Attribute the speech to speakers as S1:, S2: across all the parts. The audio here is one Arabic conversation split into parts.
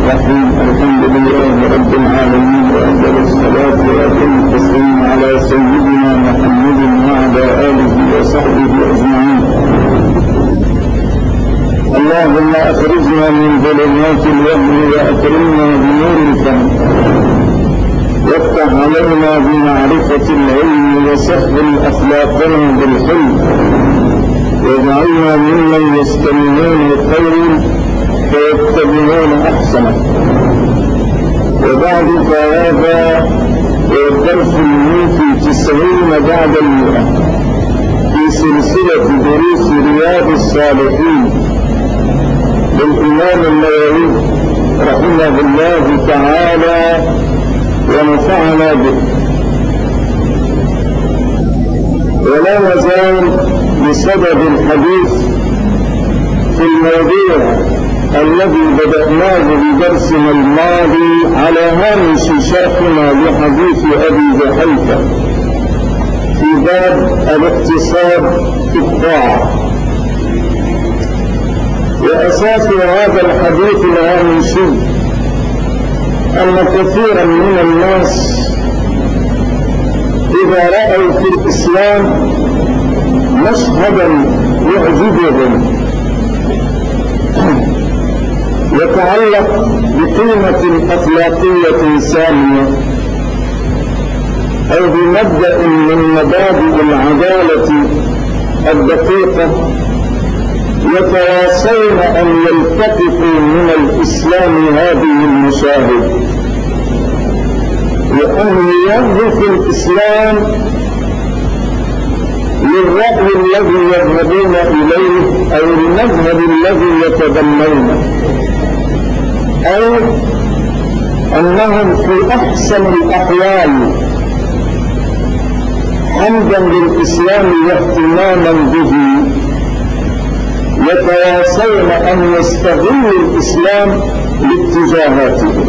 S1: الرحيم. الحمد لله رب العالمين، وأفضل الصلاة وأتم التسليم على سيدنا محمد وعلى آله وصحبه أجمعين. اللهم أخرجنا من ظلمات الوهم وأكرمنا بنور الفهم، وافتح علينا بمعرفة العلم، وسهل أخلاقنا بالحلم، واجعلنا ممن يستمعون القول فيتبعون أحسنه. وبعد فهذا الدرس الموفي 90 بعد المئة في سلسلة دروس رياض الصالحين للإمام النووي رحمه الله تعالى ونفعنا به. ولا نزال بسبب الحديث في الموضوع الذي بدأناه بدرسنا الماضي على هامش شرحنا لحديث أبي جحيفة في باب الاقتصاد في الطاعة. وأساس هذا الحديث الهامشي أن كثيرا من الناس إذا رأوا في الإسلام مشهدا يعجبهم يتعلق بقيمة أخلاقية سامية أو بمبدأ من مبادئ العدالة الدقيقة، يتواصون أن يلتقطوا من الإسلام هذه المشاهد، وأن يوظف الإسلام للرأي الذي يذهبون إليه أو المذهب الذي يتبنونه، أو أنهم في أحسن الأحوال حمدا للإسلام واهتماما به يتواصون أن يستغلوا الإسلام لاتجاهاتهم،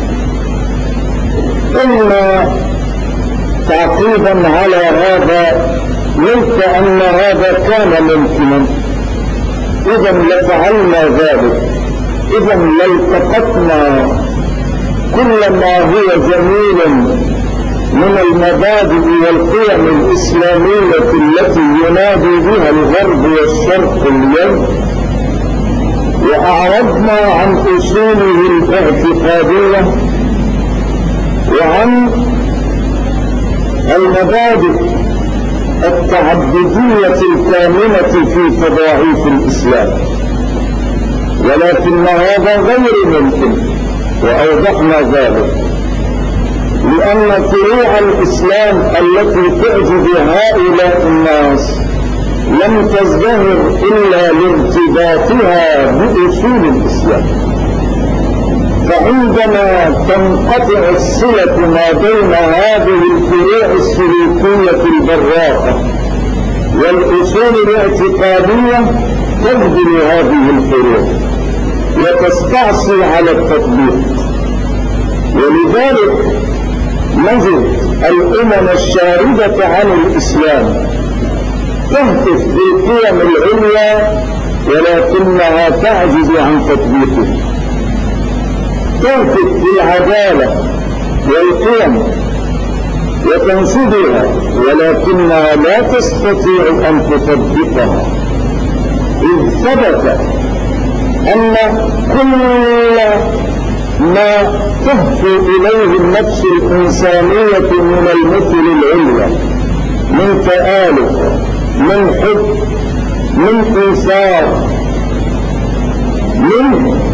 S1: إما تعقيبا على هذا ليس أن هذا كان ممكنا إذا لفعلنا ذلك، إذا لالتقطنا كل ما هو جميل من المبادئ والقيم الإسلامية التي ينادي بها الغرب والشرق اليوم، وأعرضنا عن أصوله الاعتقادية وعن المبادئ التعبدية الكامنة في تضاعيف الإسلام. ولكن هذا غير ممكن، وأوضحنا ذلك، لأن فروع الإسلام التي تعجب هؤلاء الناس لم تزدهر إلا لارتباطها بأصول الإسلام. فعندما تنقطع الصلة ما بين هذه الفروع السلوكية البراقة والأصول الاعتقادية تبذل هذه الفروع وتستعصي على التطبيق. ولذلك نجد الأمم الشاردة عن الإسلام تهتف بالقيم العليا ولكنها تعجز عن تطبيقه، تهتف بالعدالة والقيم وتنشدها ولكنها لا تستطيع أن تطبقها، إذ ثبت أن كل ما تهفو إليه النفس الإنسانية من المثل العليا، من تآلف، من حب، من إيثار، من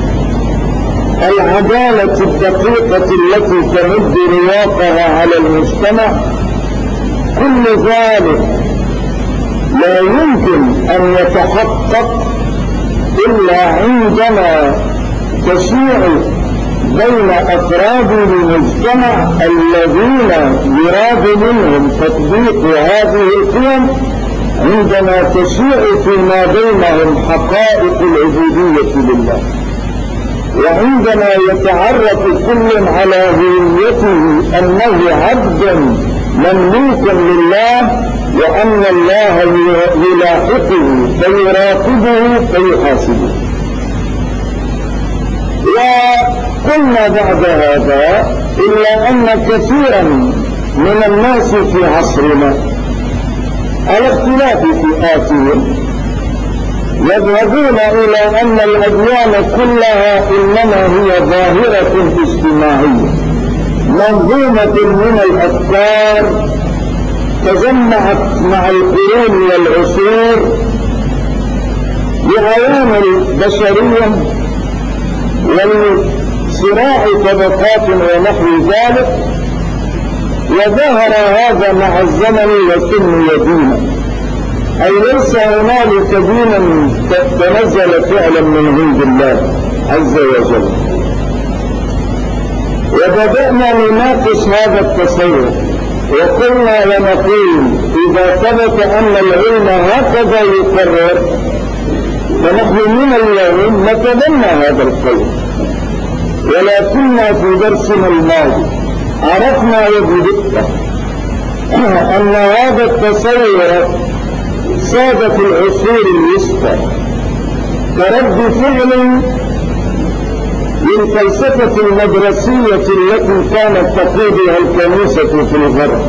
S1: العدالة الدقيقة التي تمد رواقها على المجتمع، كل ذلك لا يمكن أن يتحقق إلا عندما تشيع بين أفراد المجتمع الذين يراد منهم تطبيق هذه القيم، عندما تشيع فيما بينهم حقائق العبودية لله، وعندما يتعرف كل على هويته أنه عبد مملوك لله، وأن الله يلاحقه فيراقبه فيحاسبه. قلنا بعد هذا إلا أن كثيرا من الناس في عصرنا على اختلاف فئاتهم يذهبون إلى أن الأديان كلها إنما هي ظاهرة اجتماعية منظومة من الأفكار تجمعت مع القرون والعصور بعوامل بشرية والصراع طبقات ونحو ذلك، وظهر هذا مع الزمن وسمي دينا، أي ليس هنالك دينا تنزل فعلا من عند الله عز وجل. وبدأنا نناقش هذا التصور وقلنا ونقول إذا ثبت أن العلم هكذا يقرر فنحن من اليوم نتبنى هذا القول، ولكننا في درسنا الماضي عرفنا وبدقة أن هذا التصور ساد في العصور الوسطى كرد فعل للفلسفة المدرسية التي كانت تقودها الكنيسة في الغرب.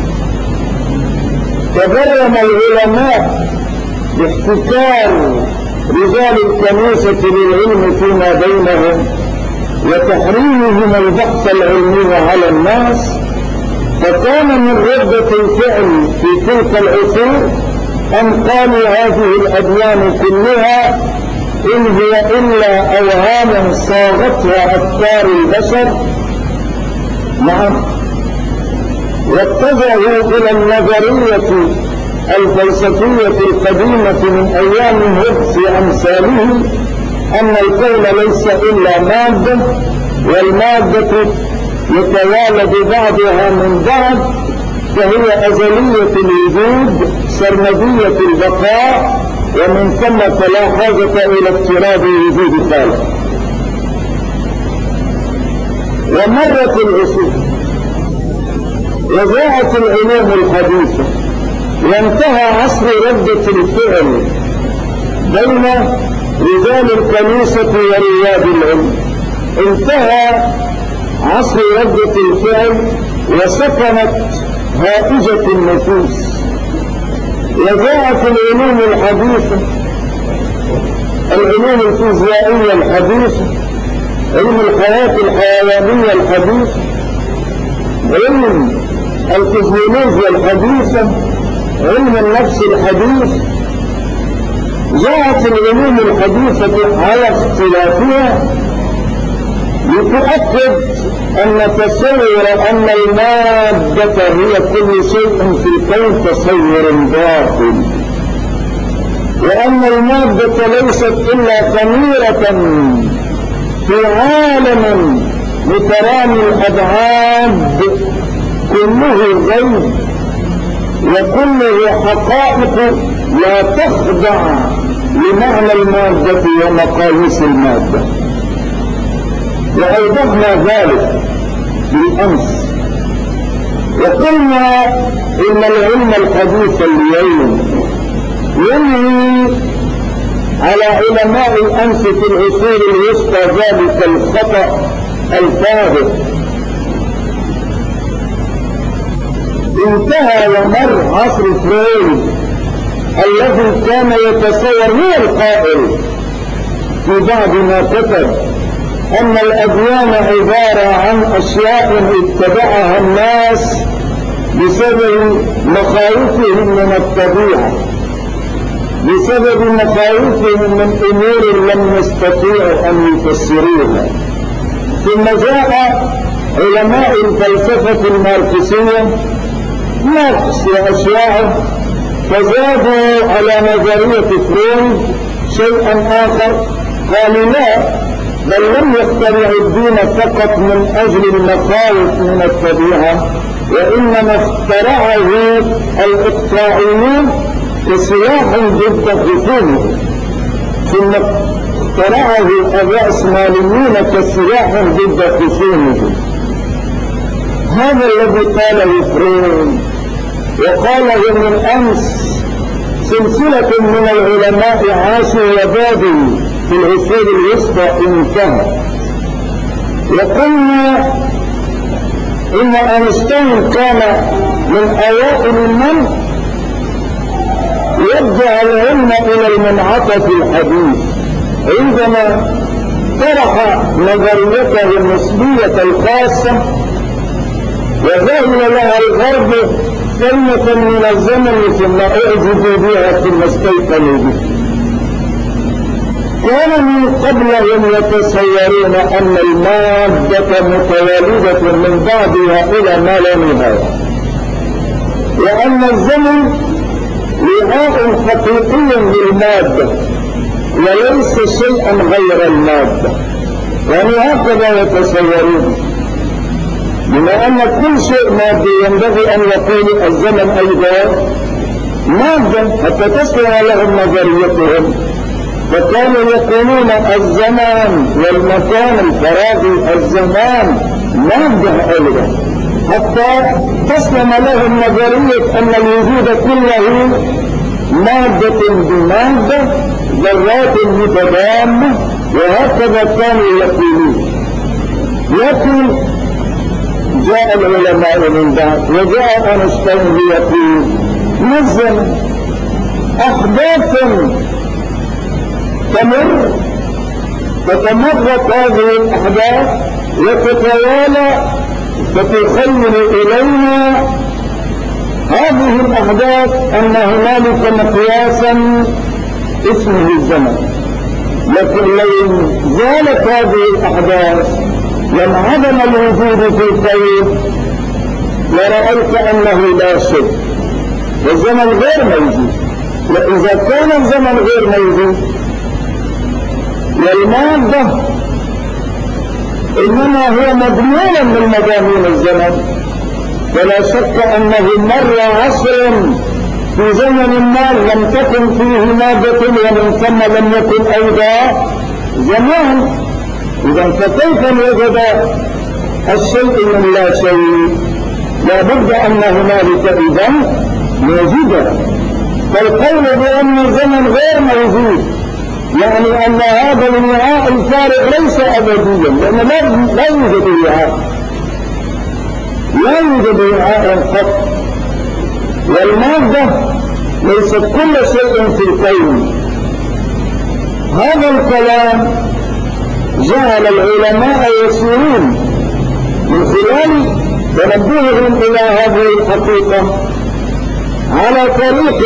S1: تبرم العلماء باحتكار رجال الكنيسة للعلم فيما بينهم وتحريمهم البحث العلمي على الناس، فكان من ردة الفعل في تلك العصور أن قالوا هذه الأديان كلها إن هي إلا أوهام صاغتها أفكار البشر. نعم، واتجهوا إلى النظرية الفلسفية القديمة من أيام هوبس أمثاله أن الكون ليس إلا مادة، والمادة يتوالد بعضها من بعض، فهي أزلية الوجود سرمدية البقاء، ومن ثم فلا حاجة إلى اضطراب وجود خالق. ومرت العصور وجاءت العلوم الحديثة وانتهى عصر ردة الفعل بين رجال الكنيسة ورياد العلم. انتهى عصر ردة الفعل وسكنت هائجة النفوس، وجاءت العلوم الحديثة، العلوم الفيزيائية الحديثة، علم الحياة الحيوانية الحديثة، علم الفيزيولوجيا الحديثة، علم النفس الحديث. جاءت العلوم الحديثة على اختلافها لتؤكد أن تصور أن المادة هي كل شيء في الكون تصور باطل، وأن المادة ليست إلا خميرة في عالم مترامي الأبعاد كله غيب وكله حقائق لا تخضع لمعنى المادة ومقاييس المادة. وأوضحنا ذلك بالأمس وقلنا إن العلم الحديث اليوم ينهي على علماء الأمس في العصور الوسطى ذلك الخطأ الفاضح. انتهى ومر عصر فرويد الذي كان يتصور هو القائل في بعض ما كتب أن الأديان عبارة عن أشياء اتبعها الناس بسبب مخاوفهم من الطبيعة، بسبب مخاوفهم من أمور لم يستطيعوا أن يفسروها. ثم جاء علماء الفلسفة الماركسية ماركس وأشياعه فزادوا على نظرية فرويد شيئا آخر، قالوا لا، بل لم يخترعوا الدين فقط من أجل المخاوف من الطبيعة، وإنما اخترعه الإقطاعيون كسلاح ضد خصومه، ثم اخترعه الرأسماليون كسلاح ضد خصومه. هذا الذي قاله فرويد وقاله من أمس سلسلة من العلماء عاشوا وبادوا في العصور الوسطى انتهى. وقلنا إن أينشتاين كان من أوائل من يرجع العلم إلى المنعطف الحديث عندما طرح نظريته النسبية الخاصة وذهل لها الغرب كلمة من الزمن ثم أعجبوا بها ثم استيقنوا به. كان من قبلهم يتصورون أن المادة متوالدة من بعضها إلى ما لا نهاية، وأن الزمن وعاء حقيقي للمادة وليس شيئا غير المادة، يعني هكذا يتصورون، بما أن كل شيء مادي ينبغي أن يكون الزمن أيضا مادة حتى تسلم لهم نظريتهم، فكانوا يقولون الزمان والمكان الفراغي الزمان مادة أيضا حتى تسلم لهم نظرية أن الوجود كله مادة بمادة ذرات متضامة، وهكذا كانوا يقولون. لكن جاء العلماء من بعد وجاء أينشتاين ليقول نزل أحداث تمر تتمرق هذه الأحداث وتتوالى فتخيل إلينا هذه الأحداث أن هنالك مقياسا اسمه الزمن، لكن لو زالت هذه الأحداث لانعدم الوجود في الكون لرأيت أنه لا شيء والزمن غير موجود. وإذا كان الزمن غير موجود والمادة إنما هو مضمون من مضامين الزمن، ولا شك أنه مر عصر في زمن ما لم تكن فيه مادة ومن ثم لم يكن أيضا زمان. إذا فكيف وجد الشيء من لا شيء؟ لا بد أن هنالك إذن موجودة. فالقول بأن الزمن غير موجود يعني أن هذا الوعاء الفارغ ليس أبديا، لأن لا يوجد وعاء، لا يوجد وعاء قط، والمادة ليست كل شيء في الكون. هذا الكلام جعل العلماء يسيرون من خلال تنبههم إلى هذه الحقيقة على طريق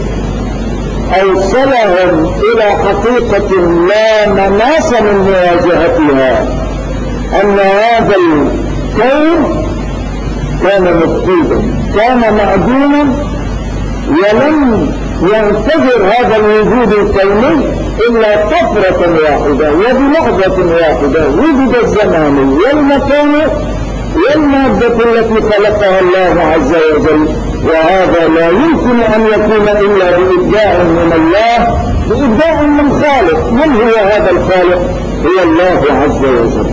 S1: أوصلهم إلى حقيقة لا مناص من مواجهتها، أن هذا الكون كان مفقودا، كان معدوما، ولم ينتظر هذا الوجود الكوني إلا طفرة واحدة وبلحظة واحدة وجد الزمان والمكان والمادة التي خلقها الله عز وجل. وهذا لا يمكن أن يكون إلا بإبداع من الله، بإبداع من خالق. من هو هذا الخالق؟ هو الله عز وجل.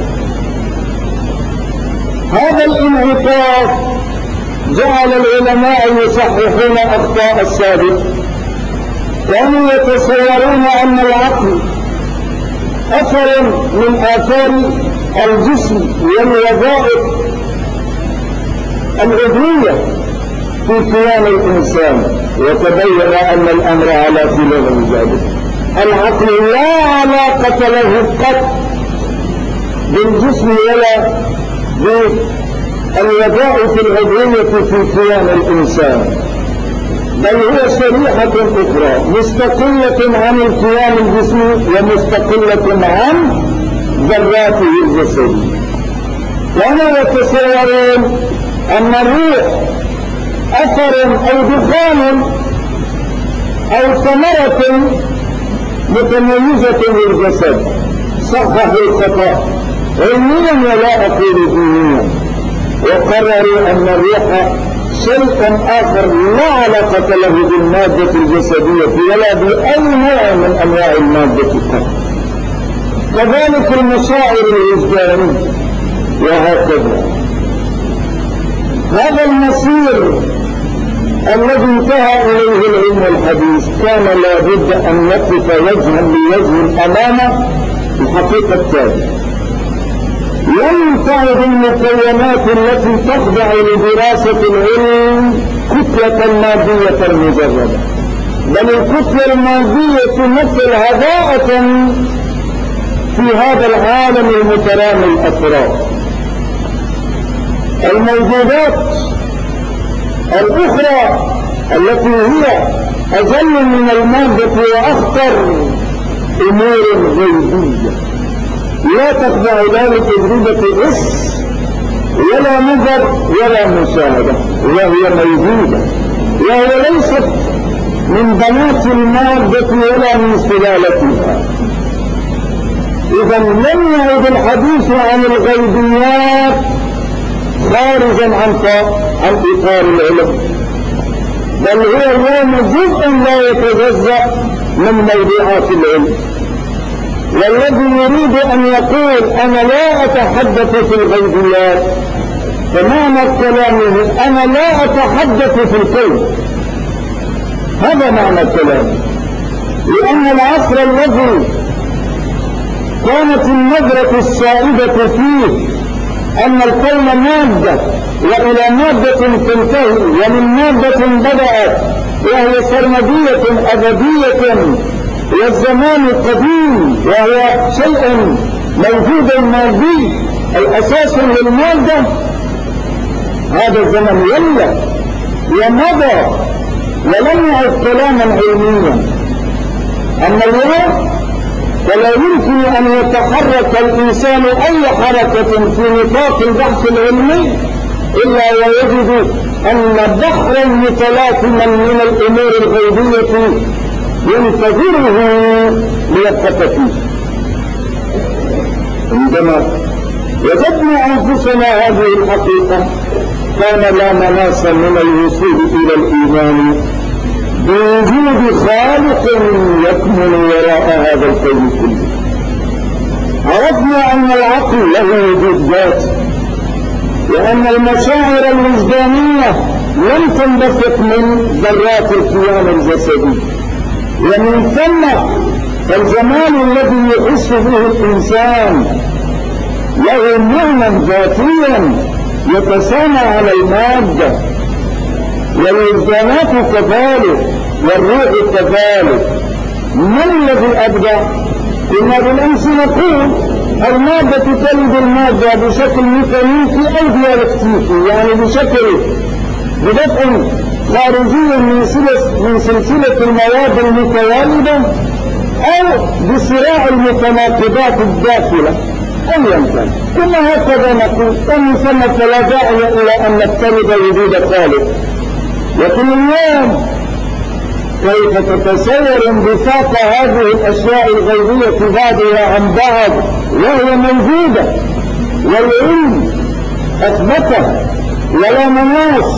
S1: هذا الانعطاف جعل العلماء يصححون أخطاء السابق. كانوا يتصورون أن العقل أثر من آثار الجسم والوظائف العضوية في كيان الإنسان، وتبين أن الأمر على خلاف ذلك. العقل لا علاقة له قط بالجسم ولا بالوظائف العضوية في كيان الإنسان، بل هو شريحة أخرى مستقلة عن الكيان الجسمي ومستقلة عن ذراته الجسدية. كانوا يتصورون أن الروح أثر أو دخان أو ثمرة متميزة للجسد. صححوا الخطأ علميا ولا أقول دينيا، وقرروا أن الروح شيء آخر لا علاقة له بالمادة الجسدية ولا بأي نوع من أنواع المادة قط. كذلك المشاعر الوجدانية وهكذا. هذا المسير الذي انتهى إليه العلم الحديث كان لابد أن يقف وجها لوجه أمام الحقيقة التالية. لم تعد المكونات التي تخضع لدراسة العلم كتلة مادية مجردة، بل الكتلة المادية تمثل هباءة في هذا العالم المترامي الأفراد. الموجودات الأخرى التي هي أجل من المادة وأخطر أمور غيبية لا تخضع لا لتجربة حس ولا نظر ولا مشاهدة، وهي موجودة، وهي ليست من بنات المادة ولا من سلالتها. إذا لم يعد الحديث عن الغيبيات خارجا عن إطار العلم، بل هو اليوم جزء لا يتجزأ من موضوعات العلم. والذي يريد أن يقول أنا لا أتحدث في الغيبيات فمعنى كلامه أنا لا أتحدث في الكون، هذا معنى كلامه. لأن العصر الذي كانت النظرة السائدة فيه أن الكون مادة وإلى مادة تنتهي ومن مادة بدأت وهي سرمدية أبدية والزمان قديم وهو شيء موجود مادي أي أساس للمادة، هذا الزمن يلا ومضى ولم يعد كلاما علميا. أما اليوم فلا يمكن أن يتحرك الإنسان أي حركة في نطاق البحث العلمي إلا ويجد أن بحرا متلاطما من الأمور الغيبية ينتظره ليبحث فيه. عندما وجدنا أنفسنا هذه الحقيقة كان لا مناص من الوصول إلى الإيمان بوجود خالق يكمن وراء هذا الكون كله. عرفنا أن العقل له وجود ذات، وأن المشاعر الوجدانية لم تنبثق من ذرات الكيان الجسدي، ومن ثم فالجمال الذي يحس به الإنسان له معنى ذاتيا يتسامى على المادة، والوجدانات كذلك والروح كذلك. من الذي أبدع؟ كنا بالأمس نقول المادة تلد المادة بشكل ميكانيكي أو ديالكتيكي، يعني بشكل بدفع خارجي من سلسلة المواد المتوالدة أو بصراع المتناقضات الداخلة أيا كان. كما هكذا نقول ومن ثم فلا داعي إلى أن نفترض وجود خالق. لكن اليوم كيف تتصور انبثاق هذه الأشياء الغيبية بعضها عن بعض وهي موجودة والعلم أثبتها ولا مناص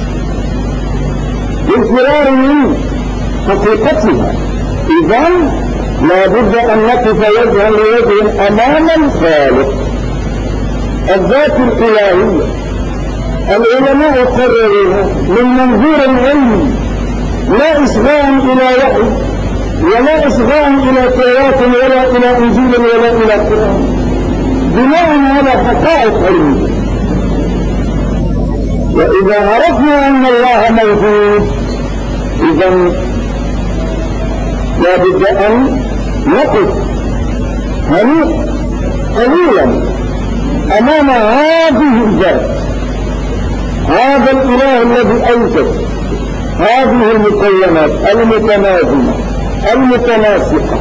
S1: بالفرار من حقيقتها؟ إذن لا بد أن نقف وجها لوجه أمام الخالق الذات الإلهية. العلماء قرروها من منظور علمي، لا إصغاء إلى وحي ولا إصغاء إلى توراة ولا إلى إنجيل ولا إلى قرآن، بناء على حقائق علمية. وإذا عرفنا أن الله موجود إذن لا بد أن نقف قليلا أمام هذه الذات، هذا الإله الذي أوجد هذه المكونات المتنازمة المتناسقة.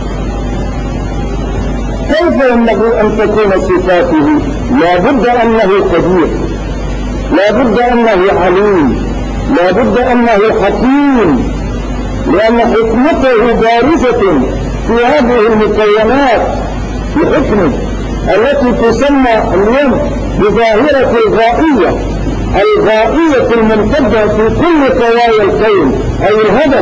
S1: كيف ينبغي أن تكون صفاته؟ لا بد أنه قدير، لا بد أنه عليم، لا بد أنه حكيم، لأن حكمته بارزة في هذه المكونات بحكمه التي تسمى اليوم بظاهرة الغائية، الغائية الممتدة في كل قوايا الكون، أي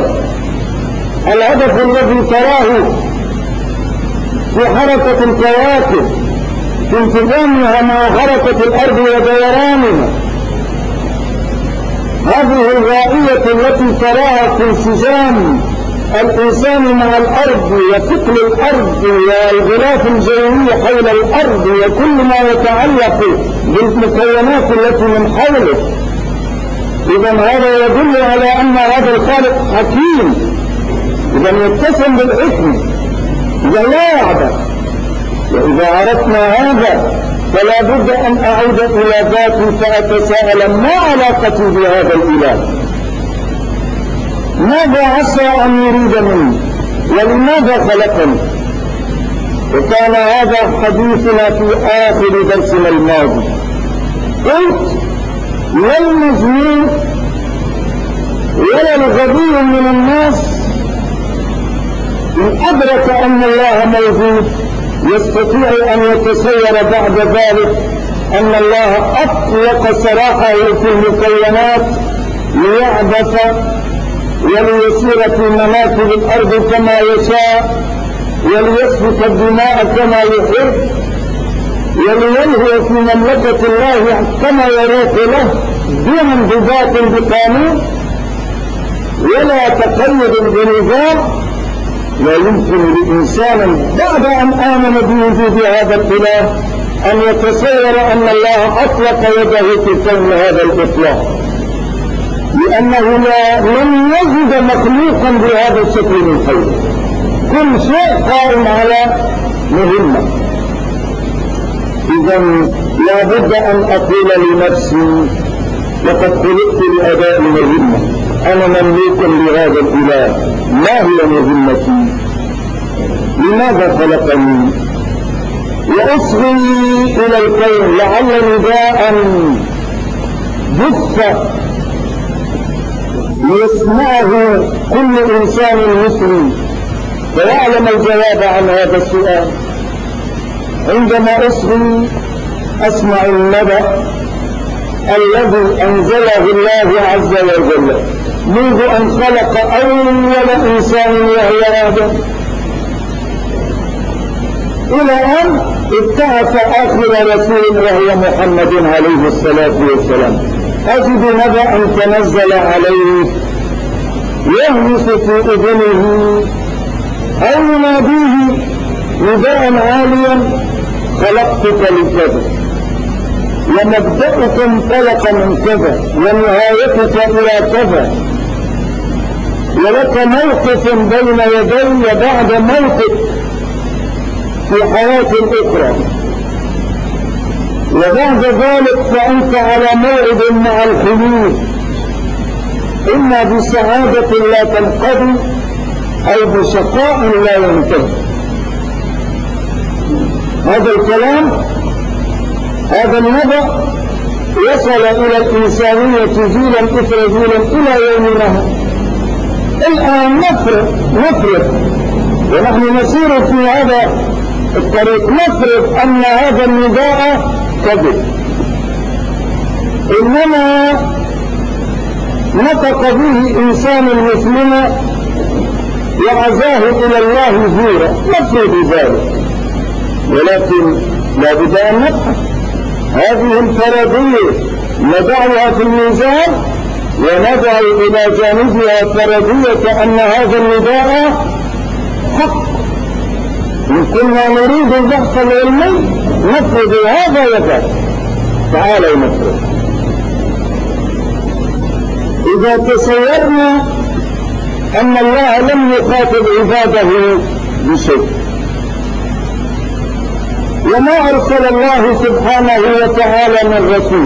S1: الهدف الذي تراه في حركة الكواكب في انتظامها مع حركة الأرض ودورانها. هذه الغائية التي تراها في انسجام الإنسان مع الأرض وثقل الأرض والغلاف الجوي حول الأرض وكل ما يتعلق بالمكونات التي من حوله. إذا هذا يدل على أن هذا الخالق حكيم، إذا يتسم بالحكم، إذا لا يعبث. وإذا عرفنا هذا فلا بد أن أعود إلى ذاتي فأتساءل ما علاقتي بهذا الإله؟ ماذا عسى أن يريد مني؟ ولماذا خلقني؟ وكان هذا حديثنا في آخر درسنا الماضي. قلت لا المجنون ولا الغبي من الناس إن أدرك أن الله موجود يستطيع أن يتصور بعد ذلك أن الله أطلق سراحه في المكونات ليعبث وليسير في مناكب الأرض كما يشاء وليسفك الدماء كما يحب وليلهو في مملكة الله كما يروق له دون انضباط بقانون ولا تقيد بنظام. لا يمكن لإنسان بعد أن آمن بوجود هذا الإله أن يتصور أن الله أطلق يده في كون هذا الإطلاق، لأنه لم يجد مخلوقا بهذا الشكل من حوله. كل شيء قائم على مهمة. إذا لا بد أن أقول لنفسي لقد خلقت لأداء مهمة، أنا مملوك لهذا الإله، ما هي مهمتي؟ لماذا خلقني؟ وأصغي إلى الكون لعل نداء جث يسمعه كل إنسان مسلم فيعلم الجواب عن هذا السؤال. عندما أصغي أسمع النبأ الذي أنزله الله عز وجل منذ أن خلق أول إنسان وهو آدم إلى أن ابتعث آخر رسول وهو محمد عليه الصلاة والسلام. أجد نبأ تنزل عليه يهمس في أذنه أو يناديه نداء عاليا خلقتك لكذا ومبدأك انطلق من كذا ونهايتك إلى كذا ولك موقف بين يدي بعد موقف في حياة أخرى، وبعد ذلك فأنت على موعد مع الخلود إما بسعادة لا تنقضي أو بشقاء لا ينتهي. هذا الكلام، هذا النبأ وصل إلى الإنسانية جيلا إثر جيلا إلى يومنا. الآن نفرض ونحن نسير في هذا الطريق، نفرض أن هذا النداء كذب، إنما نطق به إنسان مسلم وعزاه إلى الله زورا، نفرض ذلك، ولكن لا بد أن نبحث هذه الفرضية نضعها في الميزان ونضع إلى جانبها فرضية أن هذا النداء حق. إن كنا نريد البحث العلمي نفرض هذا وذاك. تعالوا نفرض. إذا تصورنا أن الله لم يخاطب عباده بشيء وما أرسل الله سبحانه وتعالى من رسول،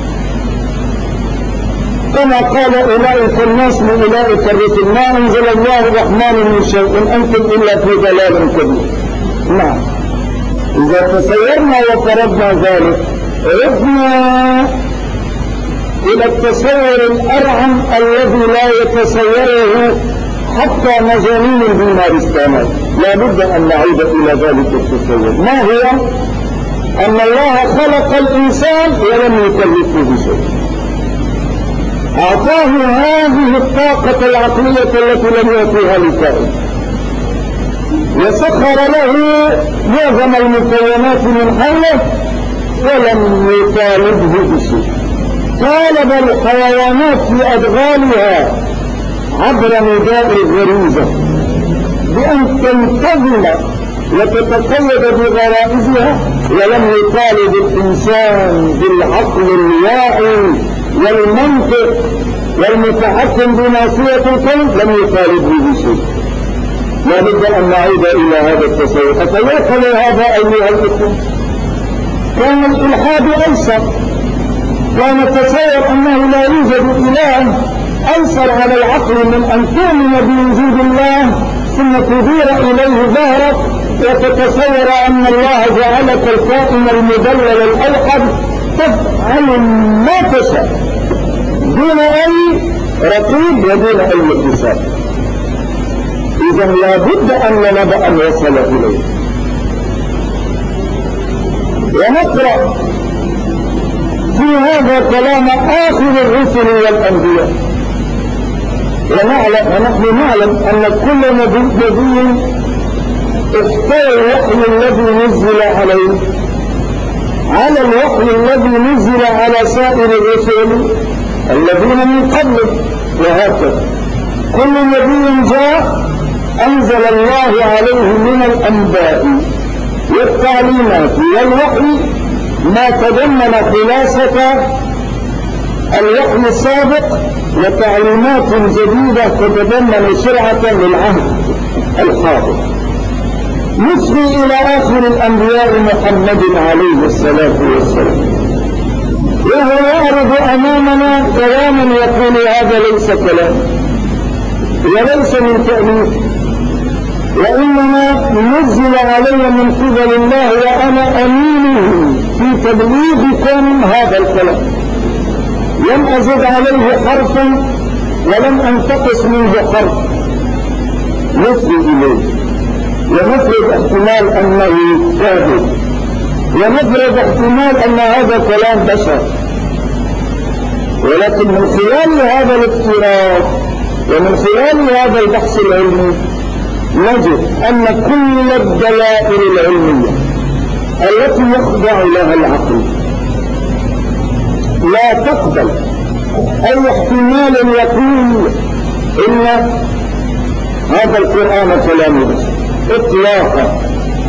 S1: كما قال أولئك الناس من أولئك الرسل ما أنزل الله الرحمن من شيء أنتم إلا في ضلال كبير. نعم، إذا تصورنا وفرضنا ذلك عدنا إلى التصور الأرعن الذي لا يتصوره حتى مجانين البيمارستانات. لا بد أن نعود إلى ذلك التصور. ما هو؟ أن الله خلق الإنسان ولم يكلفه بشيء، أعطاه هذه الطاقة العقلية التي لم يعطيها لكائن، وسخر له معظم المكونات من حوله ولم يطالبه بشيء. طالب الحيوانات في أدغالها عبر نداء الغريزة بأن تنتظم وتتقيد بغرائزها، ولم يطالب الإنسان بالعقل الواعي والمنطق والمتحكم بناصية الكون، لم يطالبه بشيء. لا بد أن نعود إلى هذا التصور. أتوقع هذا أيها الإخوة، كان الإلحاد أيسر، كان التصور أنه لا يوجد إله أيسر على العقل من أن تؤمن بوجود الله ثم تدير إليه ظهرك وتتصور أن الله جعلك الكائن المدلل الأوحد تفعل ما تشاء دون أي رقيب ودون أي حساب. إذا لا بد أن نبدأ أن يصل إليه. ونقرأ في هذا كلام آخر الرسل والأنبياء، ونحن نعلم أن كل نبي اختار الوحي الذي نزل عليه على الوحي الذي نزل على سائر الرسل الذين من قبله، وهكذا كل نبي جاء أنزل الله عليه من الأنباء والتعليمات والوحي ما تضمن خلاصة الوحي السابق وتعليمات جديدة تتضمن شرعة للعهد الحاضر. نصغي إلى آخر الأنبياء محمد عليه الصلاة والسلام، وهو يعرض أمامنا كلاما يقول هذا ليس كلام وليس من تأليف، وإنما نزل علي من قبل الله وأنا أمينه في تبليغكم هذا الكلام، لم أزد عليه حرفا ولم أنتقص منه حرف. نصغي إليه ونفرض احتمال أنه كاذب، ونفرض احتمال أن هذا كلام بشر، ولكن من خلال هذا الافتراض ومن خلال هذا البحث العلمي نجد أن كل الدلائل العلمية التي يخضع لها العقل لا تقبل أي احتمال يقول إن هذا القرآن كلام بشر اطلاقا.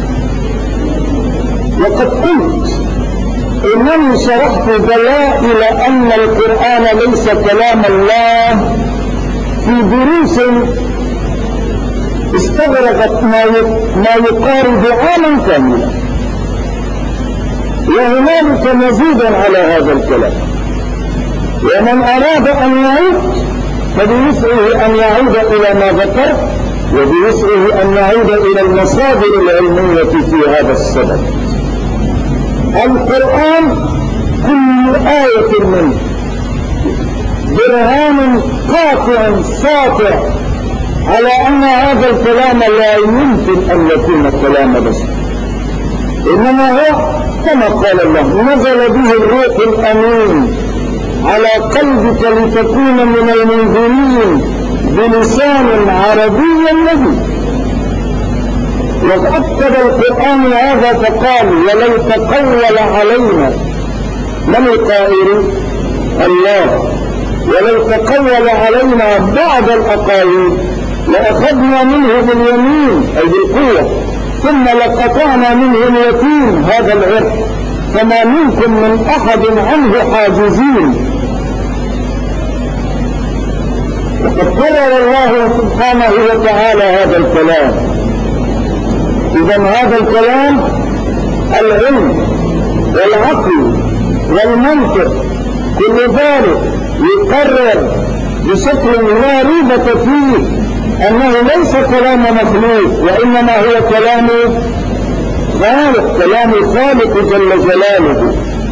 S1: وقد قلت إنني شرحت دلائل أن القرآن ليس كلام الله في دروس استغرقت ما يقارب عاما كاملا، وهنالك مزيدا على هذا الكلام. ومن أراد أن يعود فبيسعه أن يعود إلى ما ذكرت، وبيسعه أن يعود إلى المصادر العلمية في هذا السبب. القرآن كل آية منه برهان قاطع ساطع على أن هذا الكلام لا يمكن أن يكون كلام بشر، إنما هو كما قال الله نزل به الروح الأمين على قلبك لتكون من المنذرين بلسان عربي مبين. وأكد القرآن هذا فقال ولو تقول علينا، من القائل؟ الله. ولو تقول علينا بعض الأقاويل لأخذنا منه باليمين أي بالقوة ثم لقطعنا منه اليتيم هذا العرق فما منكم من أحد عنه حاجزين. وقد قرر الله سبحانه وتعالى هذا الكلام. إذن هذا الكلام العلم والعقل والمنطق كل ذلك يقرر بشكل لا ريبة فيه أنه ليس كلام مخلوق، وإنما هو كلام خالق، كلام الخالق جل جلاله.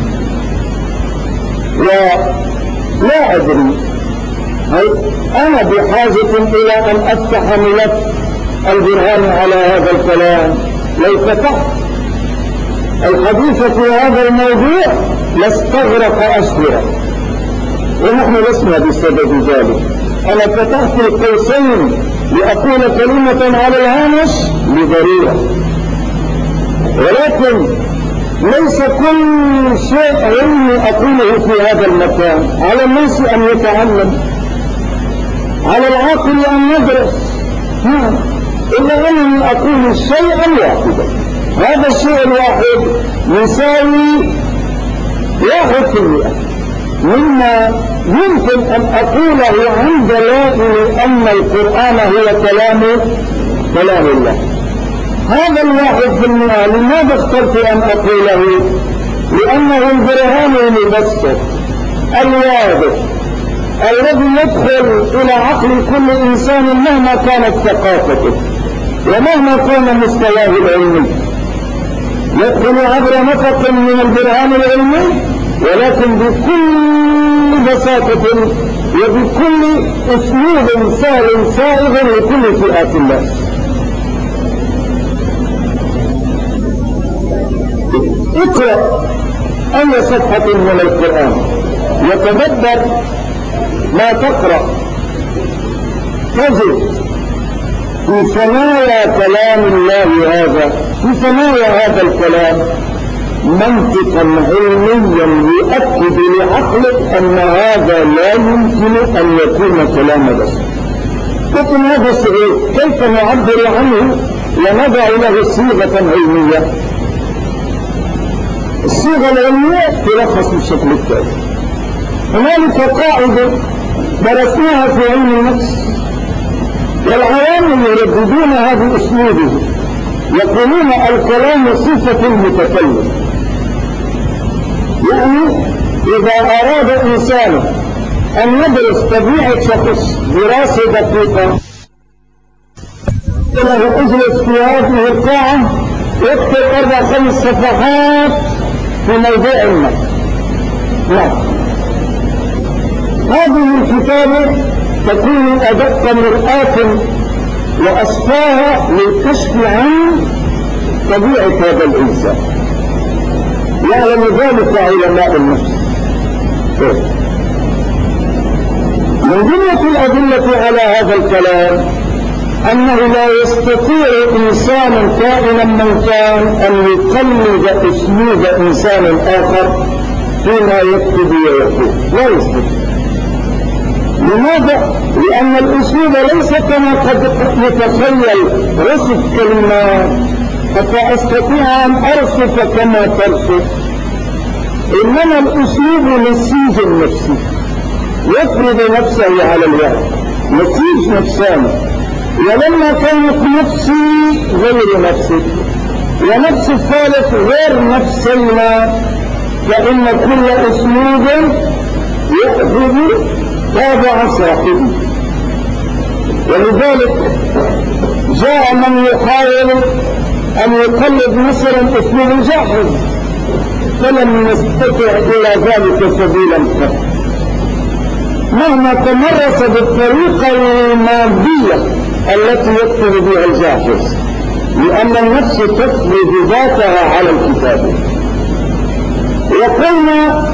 S1: ولا أدري هل أنا بحاجة إلى أن أفتح ملف البرهان على هذا الكلام. لو فتحت الحديث في هذا الموضوع لاستغرق أشهرا، ونحن لسنا بسبب ذلك. أنا فتحت القوسين لأقول كلمة على الهامش لضرورة، ولكن ليس كل شيء علمي أقوله في هذا المكان. على الناس أن يتعلم، على العاقل أن يدرس، إلا أنني أقول شيئا واحدا، هذا الشيء الواحد يساوي 1% مما يمكن أن أقوله عن دلائل أن القرآن هو كلام الله. هذا 1%، لماذا اخترت أن أقوله؟ لأنه البرهان المبسط الواضح الذي يدخل إلى عقل كل إنسان مهما كانت ثقافته ومهما كان مستواه العلمي، يدخل عبر نفق من البرهان العلمي، ولكن بكل بساطة وبكل أسلوب سهل سائغ لكل فئات الناس. اقرأ أي صفحة من القرآن وتدبر ما تقرأ، تجد في ثنايا كلام الله هذا، في ثنايا هذا الكلام منطقا علميا يؤكد لعقلك أن هذا لا يمكن أن يكون كلام بس. لكن هذا السؤال كيف نعبر عنه ونضع له صيغة علمية؟ الصيغة العلمية تلخص بالشكل التالي: هنالك قاعدة درسناها في علم النفس، والعوام يرددونها بأسلوبه، يقولون الكلام صفة المتكلم. يعني إذا أراد إنسان أن يدرس طبيعة شخص دراسة دقيقة، له أجلس في هذه القاعة يكتب 4-5 صفحات في موضوع ما. هذه الكتابة تكون أدق مرآة وأصفاها للكشف عن طبيعة هذا الإنسان، يعلم ذلك علماء النفس. من جملة الأدلة على هذا الكلام أنه لا يستطيع إنسان كائنا من كان أن يقلد أسلوب إنسان آخر فيما يكتب ويقول، لا يستطيع. لماذا؟ لأن الأسلوب ليس كما قد يتخيل رصد كلمات حتى أستطيع أن أرصف كما ترصف، إنما الأسلوب نسيج نفسي يفرض نفسه على الواحد، نسيج نفساني. ولما كانت نفسي غير نفسك ونفس الثالث غير نفسنا، فإن كل أسلوب يأخذ طابع صاحبه. ولذلك جاء من يحاول أن يقلد مثلا أسلوب جاحظ فلم يستطع إلى ذلك سبيلا قط، مهما تمرس بالطريقة المادية التي يكتب بها الجاحظ، لأن النفس تفرض ذاتها على الكتاب. وقلنا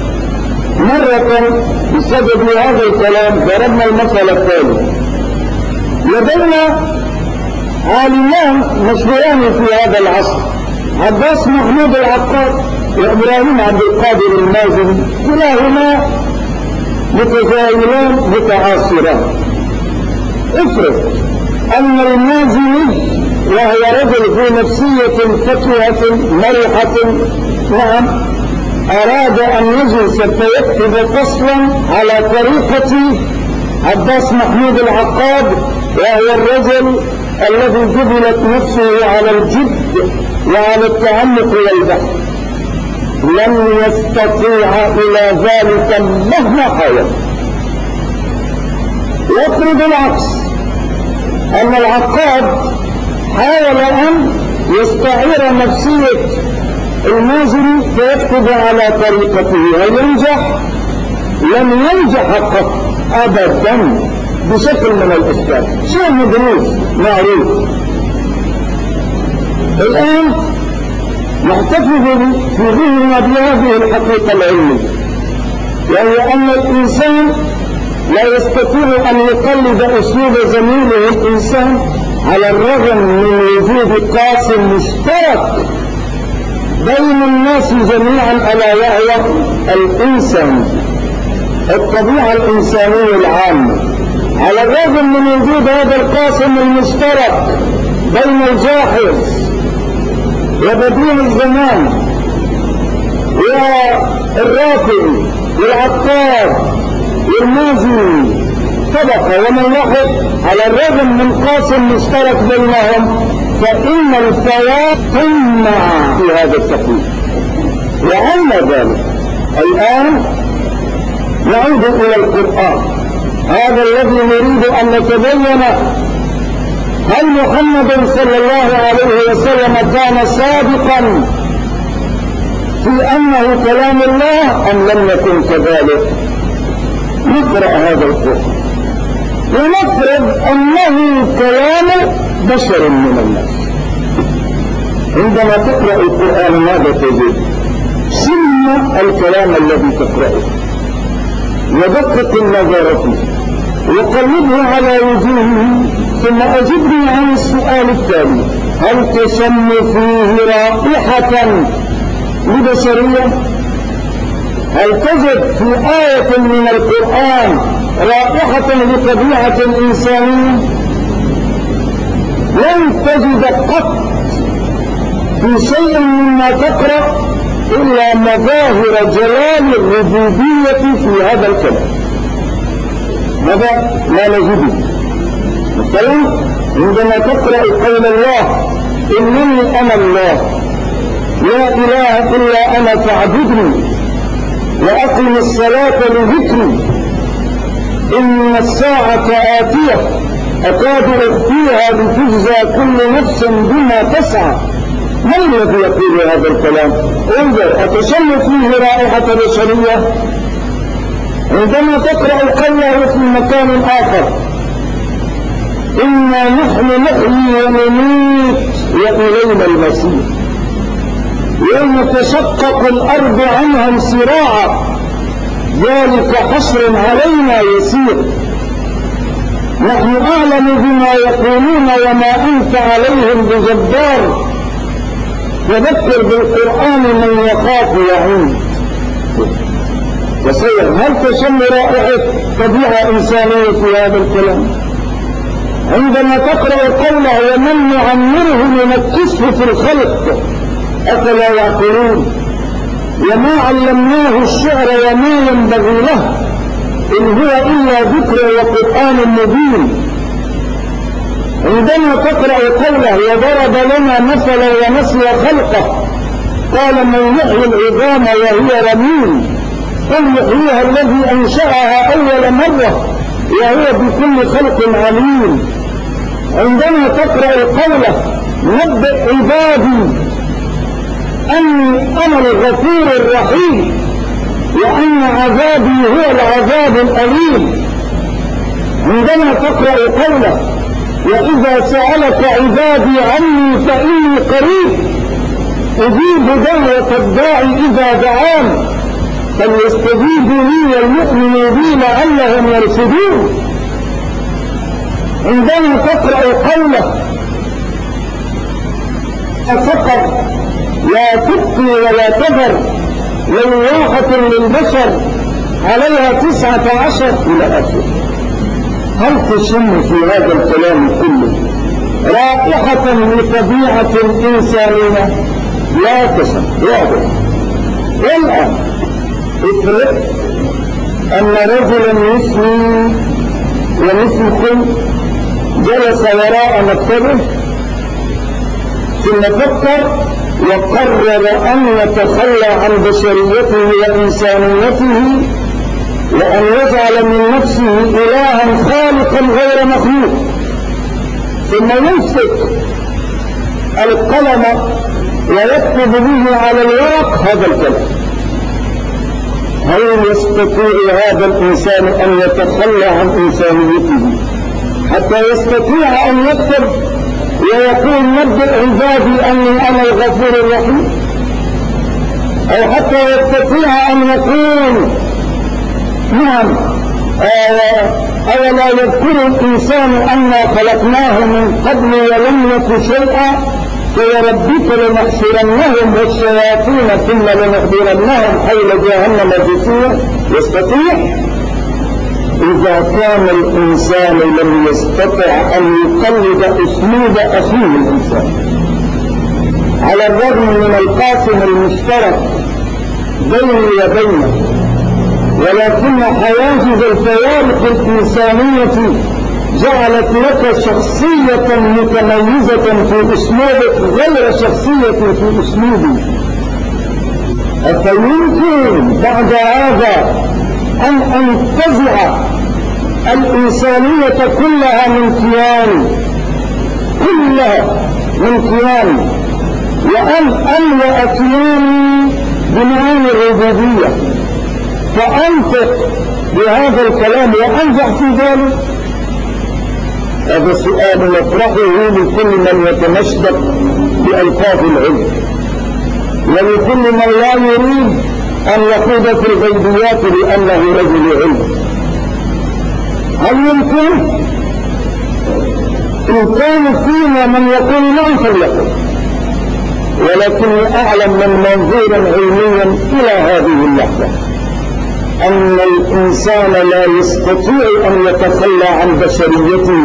S1: مرة بسبب هذا الكلام ضربنا المثل التالي: لدينا عالمان مشهوران في هذا العصر، عباس محمود العقاد وإبراهيم عبد القادر المازني، كلاهما متزاولان متعاصران. افرض أن المازني وهو رجل ذو نفسية فتوة مرحة أراد أن يجلس فيكتب فصلا على طريقة عباس محمود العقاد، وهو الرجل الذي جبلت نفسه على الجد وعلى التعمق والبحث، لن يستطيع إلى ذلك مهما حاول. يفرض العكس، أن العقاد حاول أن يستعير نفسية المازني فيكتب على طريقته، هل ينجح؟ لم ينجح قط أبدا بشكل من الأشكال، شيء مدروس معروف. الآن نحتفظ في ذهننا بهذه الحقيقة العلمية، وهي أن الإنسان لا يستطيع أن يقلد أسلوب زميله الإنسان على الرغم من وجود قاسم مشترك بين الناس جميعا ألا وهو الإنسان. الطبيعة الإنسانية العامة، على الرغم من وجود هذا القاسم المشترك بين الجاحظ وبديع الزمان والراكب والعطار والمازن طبقة ومن لاحق، على الرغم من قاسم مشترك بينهم فإن الفوات تمنع في هذا التقويم. وعلى ذلك الآن نعود إلى القرآن، هذا الذي نريد أن نتبين هل محمد صلى الله عليه وسلم كان صادقا في أنه كلام الله أم لم يكن كذلك. نقرأ هذا القرآن ونفرض أنه كلام بشر من الناس. عندما تقرأ القرآن ماذا تجد؟ سمع الكلام الذي تقرأه ودقق النظر فيه وقلبه على وجوهه، ثم أجبني عن السؤال التالي: هل تشم فيه رائحة لبشرية؟ هل تجد في آية من القرآن رائحة لطبيعة إنسانية؟ لن تجد قط في شيء مما تقرأ إلا مظاهر جلال الربوبية في هذا الكلام. هذا لا نجده. مثلا عندما تقرأ قول الله: إنني أنا الله لا إله إلا أنا فاعبدني وأقم الصلاة لذكري إن الساعة آتية أكاد أخفيها لتجزى كل نفس بما تسعى. من الذي يقول هذا الكلام؟ انظر، أتشم فيه رائحة بشرية؟ عندما تقرأ قوله في مكان آخر: إنا نحن نحيي ونميت وإلينا المصير، يوم تشقق الأرض عنهم سراعا ذلك حصر علينا يسير، نحن أعلم بما يقولون وما أنت عليهم بجبار، فذكر بالقرآن من يخاف ويعين. وسير، هل تشم رائحة طبيعة إنسانية في هذا الكلام؟ عندما تقرأ قوله: ومن نعمره ننكسه في الخلق أفلا يعقلون، وما علمناه الشعر وما ينبغي له إن هو إلا ذكر وقرآن مبين. عندما تقرأ قوله: وضرب لنا مثلا ونسي خلقه قال من يحيي العظام وهي رميم قل يحييها الذي أنشأها أول مرة وهو بكل خلق عليم. عندما تقرأ قوله: نبئ عبادي أني أنا الغفور الرحيم وأن عذابي هو العذاب الأليم. عندما تقرأ قوله: وإذا سألك عبادي عني فإني قريب أجيب دعوة الداعي إذا دعان فليستجيبوا لي والمؤمنوا بي لعلهم يرشدون. عندما تقرأ قوله: فقط لا تبقي ولا تذر لواحة للبشر عليها 19 إلى آخره. هل تشم في هذا الكلام كله رائحة لطبيعة إنسانية؟ لا تشم، واضح. والآن افرض أن رجلا مثلي ومثلكم جلس وراء مكتبه ثم فكر وقرر أن يتخلى عن بشريته وإنسانيته وأن يجعل من نفسه إلها خالقا غير مخلوق، ثم يمسك القلم ويكتب به على الورق هذا الكلام. هل يستطيع هذا الإنسان أن يتخلى عن إنسانيته حتى يستطيع أن يكتب ويقول نبئ عبادي أني أنا الغفور الرحيم؟ أو حتى يستطيع أن يقول نعم أولا يذكر الإنسان أنا خلقناه من قبل ولم يك شيئا فوربك لنحشرنهم والشياطين ثم لنحضرنهم حول جهنم جثيا؟ يستطيع؟ إذا كان الإنسان لم يستطع أن يقلد أسلوب أخيه الإنسان على الرغم من القاسم المشترك بيني وبينه، ولكن حواجز الفوارق الإنسانية جعلت لك شخصية متميزة في أسلوبك غير شخصية في أسلوبي. أفيمكن بعد هذا أن أنتزع الإنسانية كلها من كياني، وأن أملأ كياني بمعاني الربوبية، فأنطق بهذا الكلام وأنجح في ذلك؟ هذا سؤال يطرحه لكل من يتمشدق بألفاظ العلم، ولكل من لا يريد أن يخوض في الغيبيات لأنه رجل علم. هل يمكن؟ إن كان فينا من يقول نعم فليقل، ولكني أعلم من منظورا علميا إلى هذه اللحظة أن الإنسان لا يستطيع أن يتخلى عن بشريته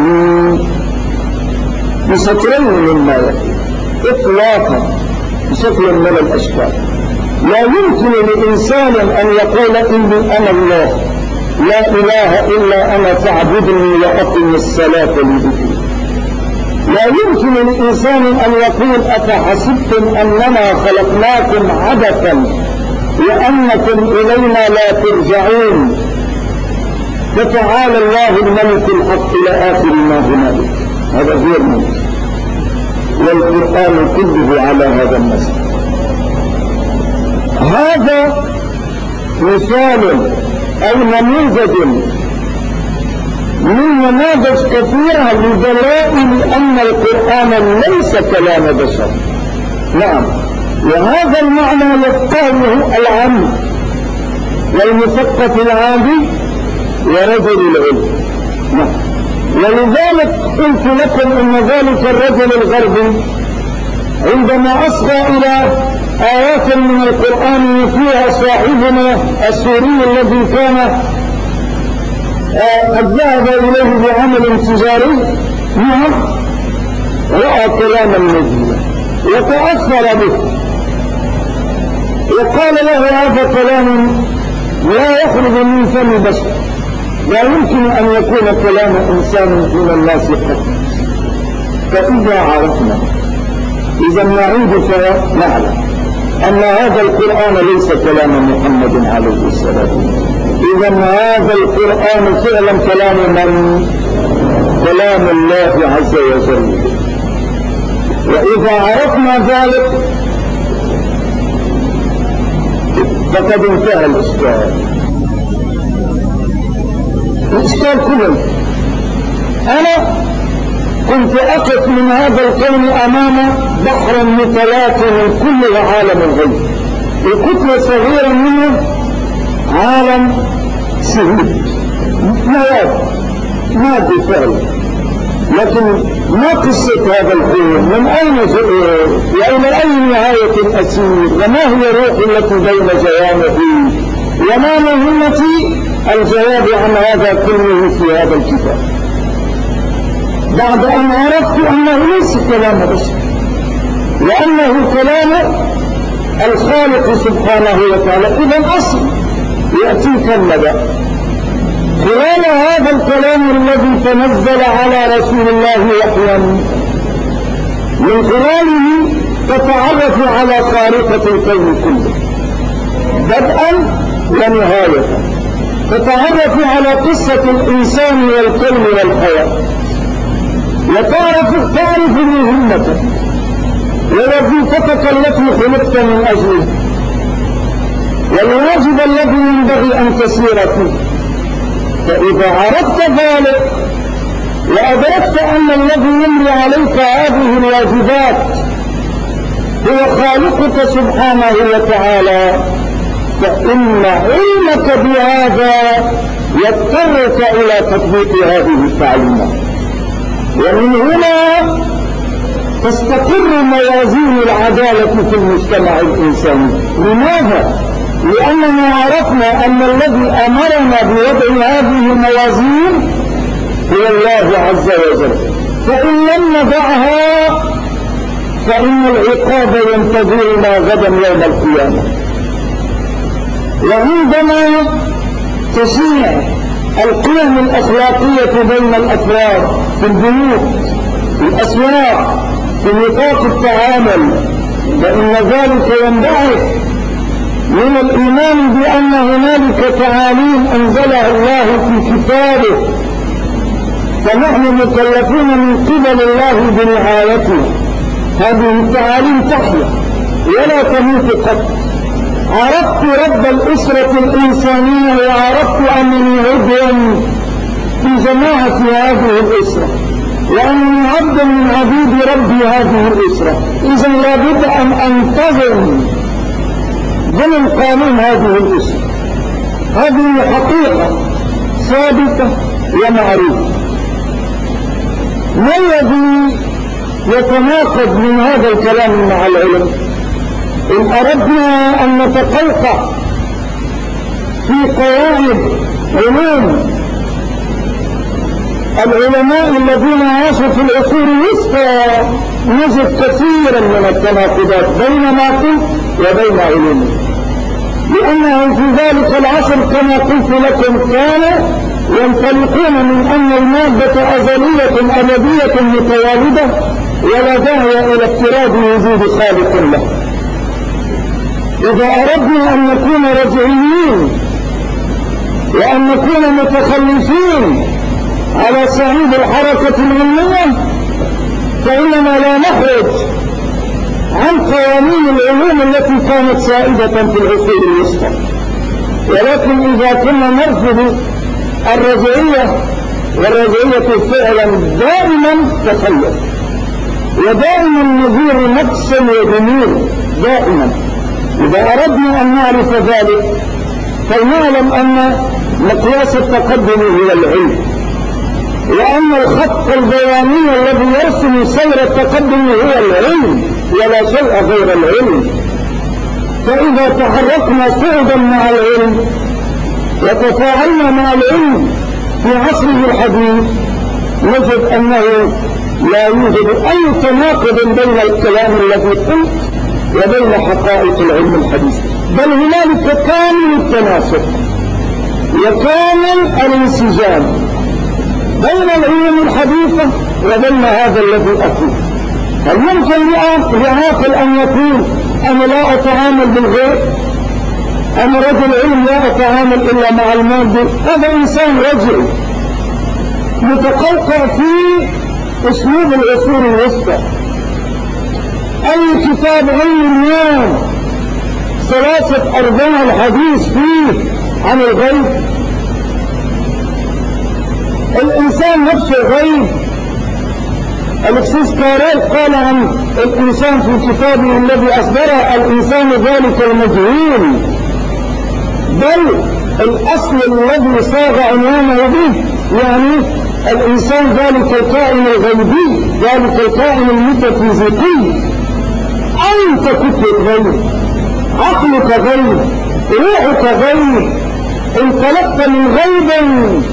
S1: بشكلين مما يقول إطلاقا، بشكل من الأشكال. لا يمكن لإنسان أن يقول إني أنا الله، لا إله إلا أنا فاعبدني وأقم الصلاة لذكري. لا يمكن لإنسان أن يقول أفحسبتم أننا خلقناكم عبثا وأنكم إلينا لا ترجعون، فتعالى الله الملك الحق إلى آخر ما هنالك. هذا غير ممكن، والقرآن كله على هذا المسألة. هذا مثال أو نموذج من نماذج كثيرة لدلائل أن القرآن ليس كلام بشر. نعم، وهذا المعنى يفهمه العام والمثقف العادي ورجل العلم. نعم، ولذلك قلت لكم أن ذلك الرجل الغربي عندما أصغى إلى آيات من القرآن فيها صاحبنا السوري الذي كان قد ذهب إليه بعمل تجاري، نعم، رأى كلاما نزيلا وتأثر به، وقال له هذا كلام لا يخرج من فم بشر، لا يمكن أن يكون كلام إنسان من الناس قط. فإذا عرفنا، إذا نعيد فنعلم أن هذا القرآن ليس كلام محمد عليه الصلاة والسلام. إذا هذا القرآن فعلا كلام من؟ كلام الله عز وجل. وإذا عرفنا ذلك فقد انتهى الإشكال. الإشكال كله أنا كنت أقف من هذا الكون أمام بحر متلاطم كله عالم الغيب، وكتلة صغيرة منه عالم شهود مادي فعلا. لكن ما قصة هذا الكون؟ من أين وإلى أي نهاية أسير؟ وما هي الروح التي بين جوانبه؟ وما مهمتي الجواب عن هذا كله في هذا الكتاب بعد أن عرفت أنه ليس كلام بشر، وأنه كلام الخالق سبحانه وتعالى. إذا أصل يأتيك الندى خلال هذا الكلام الذي تنزل على رسول الله وحيا، من خلاله تتعرف على خارقة الكون كله بدءا ونهاية، تتعرف على قصة الإنسان والكون والحياة، وتعرف مهمته ووظيفتك التي خلقت من أجله، والواجب الذي ينبغي أن تسير فيه. فإذا عرفت ذلك وأدركت أن الذي يملي عليك هذه الواجبات هو خالقك سبحانه وتعالى، فإن علمك بهذا يضطرك إلى تطبيق هذه التعليمات. ومن هنا تستقر موازين العدالة في المجتمع الإنساني. لماذا؟ لأن حينما عرفنا أن الذي أمرنا بوضع هذه الموازين هو الله عز وجل، فإن لم نضعها فإن العقاب ينتظرنا غدا يوم القيامة. وعندما تشيع القيم الأخلاقية بين الأفراد في البيوت، في الأسواق، في نطاق التعامل، فإن ذلك ينبعث من الإيمان بأن هنالك تعاليم أنزلها الله في كتابه، فنحن مكلفون من قبل الله برعايتها. هذه التعاليم تحيا ولا تموت قط. عرفت رب الأسرة الإنسانية وعرفت أنني عضو في جماعة هذه الأسرة وأنني عبد من عبيد ربي هذه الأسرة، إذا لابد أن أنتظم ضمن قانون هذه الأسرة. هذه حقيقة ثابتة ومعروفة. ما الذي يتناقض من هذا الكلام مع العلم؟ إن أردنا أن نتقوقع في قواعد علوم العلماء الذين عاشوا في العصور الوسطى نجد كثيرا من التناقضات بين ما قلت وبين علوم، لأنه في ذلك العصر كما قلت لكم كانوا ينطلقون من أن المادة أزلية أبدية متوالدة ولا داعي إلى افتراض وجود خالق له. إذا أردنا أن نكون رجعيين وأن نكون متخلفين على صعيد الحركة العلمية فإننا لا نخرج عن قوانين العلوم التي كانت سائدة في العصور الوسطى، ولكن إذا كنا نرفض الرجعية، والرجعية فعلا دائما تخلف ودائما نظير نقصا وجميل دائما. إذا أردنا أن نعرف ذلك فلنعلم أن مقياس التقدم هو العلم، وأن الخط البياني الذي يرسم سير التقدم هو العلم ولا شيء غير العلم. فإذا تحركنا صعدا مع العلم وتفاعلنا مع العلم في عصره الحديث نجد أنه لا يوجد أي تناقض بين الكلام الذي قلت وبين حقائق العلم الحديث، بل هنالك كامل التناسق وكامل الانسجام بين العلوم الحديثة وبين هذا الذي أقول. هل ممكن لعاقل أن يقول أنا لا أتعامل بالغير، أنا رجل علم لا أتعامل إلا مع المادة؟ هذا إنسان رجل متقوقع في أسلوب العصور الوسطى. أي كتاب علم اليوم 3/4 الحديث فيه عن الغيب؟ الإنسان نفسه غيب. الأستاذ كارل قال عن الإنسان في كتابه الذي أصدره الإنسان ذلك المجهول، بل الأصل الذي صاغ عنوانه به يعني الإنسان ذلك الكائن الغيبي، ذلك الكائن الميتافيزيقي. أنت كنت غيب، عقلك غيب، روحك غيب، انطلقت من غيب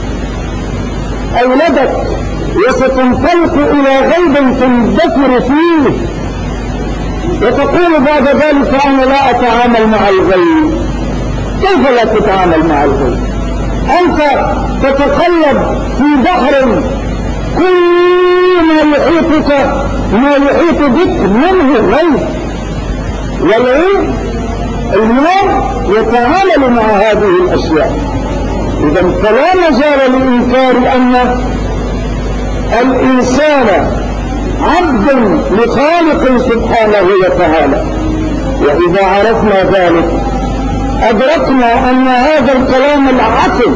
S1: أولدك وستنطلق إلى غيب تندثر فيه، وتقول بعد ذلك أنا لا أتعامل مع الغيب. كيف لا تتعامل مع الغيب؟ أنت تتقلب في بحر كل ما يحيط بك منه غيب، والعلم اليوم يتعامل مع هذه الأشياء. إذا فلا مجال لإنكار أن الإنسان عبد لخالق سبحانه وتعالى. وإذا عرفنا ذلك أدركنا أن هذا الكلام العقل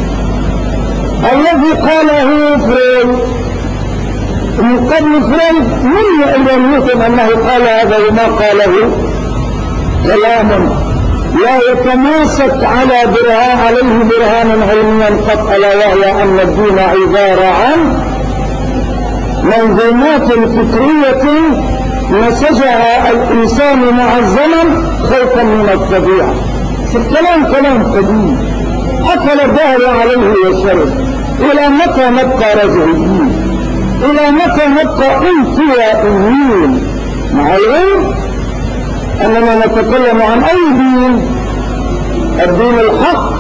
S1: الذي قاله فريد من قبل فريد من إلى نيوتن أنه قال هذا وما قاله كلام لا يتماسك عليه برهانا علميا قط، ألا وهي أن الدين عبارة عن منظومات فكرية نسجها الإنسان مع الزمن خوفا من الطبيعة. الكلام كلام قديم أكل الدهر عليه وشرب. إلى متى نبقى رجعيين؟ إلى متى نبقى انطوائيين؟ مع العلم أننا نتكلم عن أي دين؟ الدين الحق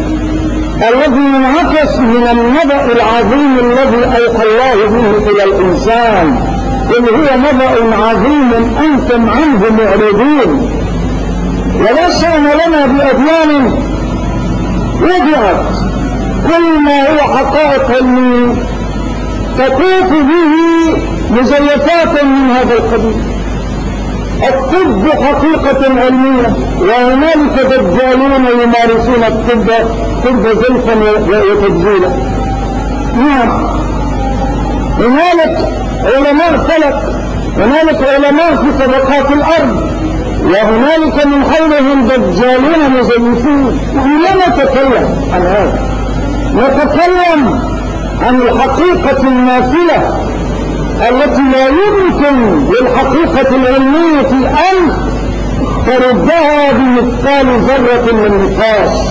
S1: الذي ينعكس من النبأ العظيم الذي أوحى الله به إلى الإنسان، إن هو نبأ عظيم أنتم عنه معرضون. ولا شأن لنا بأديان وضعت كل ما هو حقائق علمية تطوف به مزيفات من هذا القبيل. الطب حقيقة علمية، وهنالك دجالون يمارسون الطب زيفا وتجزيلا. نعم، هنالك علماء فلك، هنالك علماء في طبقات الأرض، وهنالك من حولهم دجالون مزيفون. نحن لا نتكلم عن هذا، نتكلم عن الحقيقة الماثلة التي لا يمكن للحقيقة العلمية أن تردها بمثقال ذرة من نقاش.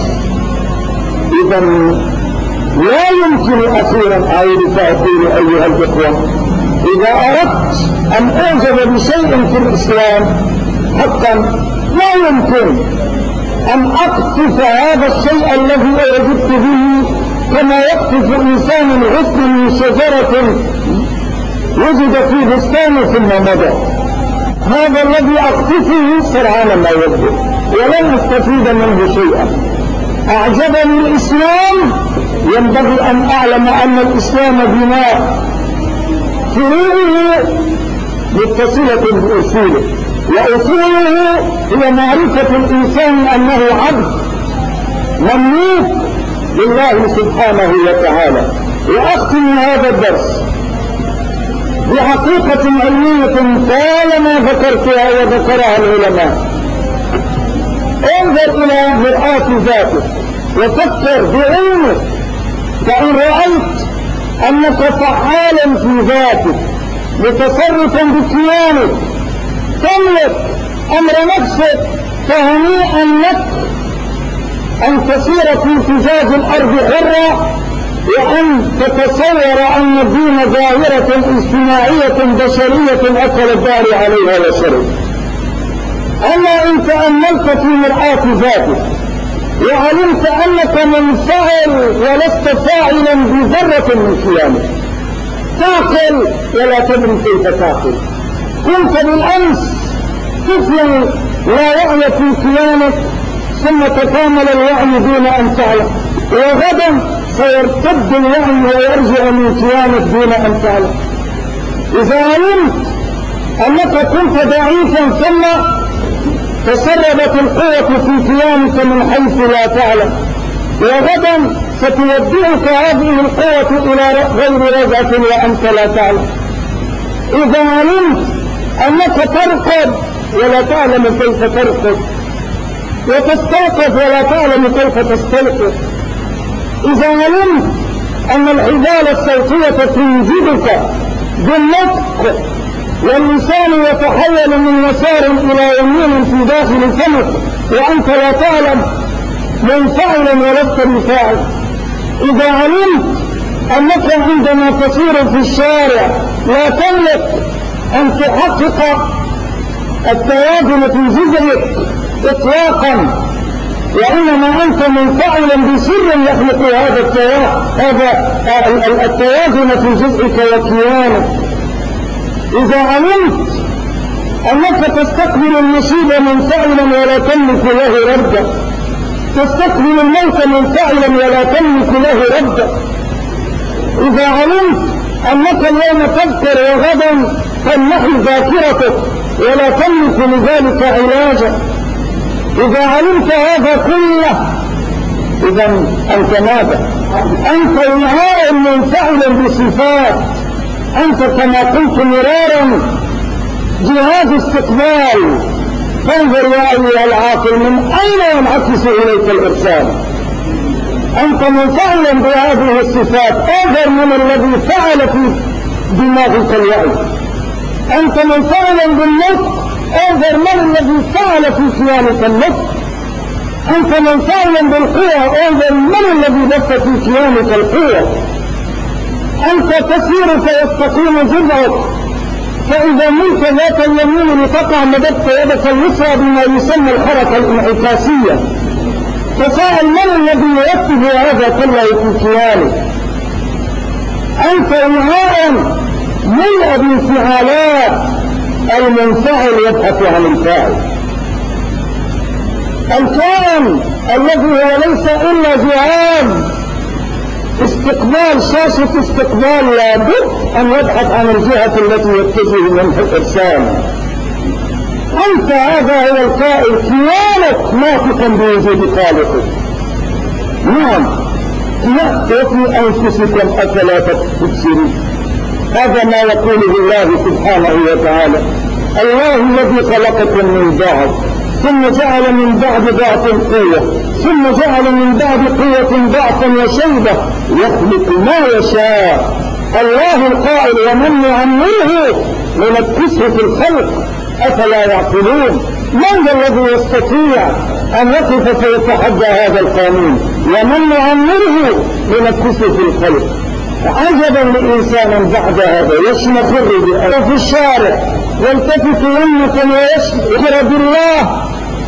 S1: إذا لا يمكن أخيرا أعيد فأقول أيها الإخوة، إذا أردت أن أعجب بشيء في الإسلام حقا لا يمكن أن أقطف هذا الشيء الذي أعجبت به كما يقطف إنسان غصن من شجرة وجد في بستانه ثم مضى. هذا الذي أقطفه سرعان ما يبدو ولن أستفيد منه شيئا. أعجبني الإسلام، ينبغي أن أعلم أن الإسلام بناء فروعه متصلة بأصوله، وأصوله هي معرفة الإنسان أنه عبد مملوك لله سبحانه وتعالى. وأختم هذا الدرس بحقيقة علمية طالما ذكرتها وذكرها العلماء. انظر إلى مرآة ذاتك وفكر بعلمك، فإن رأيت أنك فعالا في ذاتك متصرفا بكيانك تملك أمر نفسك، فهنيئا لك أن تسير في امتزاج الأرض حرة، وأن تتصور أن الدين ظاهرة اجتماعية بشرية أكل الدار عليها وشرب. أما إن تأملت في مرآة ذاتك وعلمت أنك منفعل ولست فاعلا بذرة من كيانك، تعقل ولا تدري كيف تعقل. كنت بالأمس طفلا لا وعي في كيانك، ثم تكامل الوعي دون أن تعلم، وغدا سيرتد الوعي ويرجع من كيانك دون أن تعلم. إذا علمت أنك كنت ضعيفا ثم تسربت القوة في كيانك من حيث لا تعلم، وغدا ستودعك هذه القوة إلى غير رجعة وأنت لا تعلم. إذا علمت أنك ترقد ولا تعلم كيف ترقد، وتستيقظ ولا تعلم كيف تستيقظ، إذا علمت أن الحبال الصوتية تنجدك بالنطق واللسان يتحول من يسار إلى يمين في داخل فمك وأنت لا تعلم، منفعلا ولست بفاعل، إذا علمت أنك عندما تسير في الشارع لا تملك أن تحقق التوازن في جزئك إطلاقا، وإنما أنت منفعلا بسر يخلق هذا التوازن في جزئك وكيانك، إذا علمت أنك تستقبل المصيبة منفعلا ولا تملك له ردا، تستقبل الموت منفعلا ولا تملك له ردا، إذا علمت أنك اليوم تذكر وغدا تنحي ذاكرتك ولا تملك لذلك علاجا، إذا علمت هذا كله، إذا أنت ماذا؟ أنت وعاء منفعل بصفات، أنت كما قلت مرارا جهاز استقبال. فانظر يا أيها العاقل من أين ينعكس إليك الإرسال؟ أنت منفعلا بهذه الصفات، أكثر من الذي فعل في دماغك الوعي. أنت منفعلا بالنطق أكثر من الذي فعل في كيانك النطق. أنت منفعلا بالقوة، أيضا من الذي بث في كيانك القوة؟ أنت تسير فيستقيم جذعك، فإذا ملت ذات اليمين لتقع مددت يدك اليسرى بما يسمى الحركة الانعكاسية. تساءل من الذي يرتب هذا كله في كيانك؟ أنت إنهاء ملء بانفعالات، المنفعل يبحث عن الفاعل. الكائن الذي هو ليس إلا جهاز استقبال، شاشة استقبال، لابد أن يبحث عن الجهة التي يتجه منها الإرسال. أنت هذا هو الكائن، كيانك ناطقا بوجود خالقك. نعم، وفي أنفسكم أفلا تبصرون. هذا ما يقوله الله سبحانه وتعالى. الله الذي خلقكم من ضعف ثم جعل من بعد ضعف قوة ثم جعل من بعد قوة ضعفا وشيبة يخلق ما يشاء. الله القائل ومن يعمره ننكسه في الخلق أفلا يعقلون. من ذا الذي يستطيع أن يقف فيتحدى هذا القانون؟ ومن يعمره ننكسه في الخلق. عجبا لإنسان بعد هذا يشمخر بأنه في الشارع يلتفت يمنة ويشكر بالله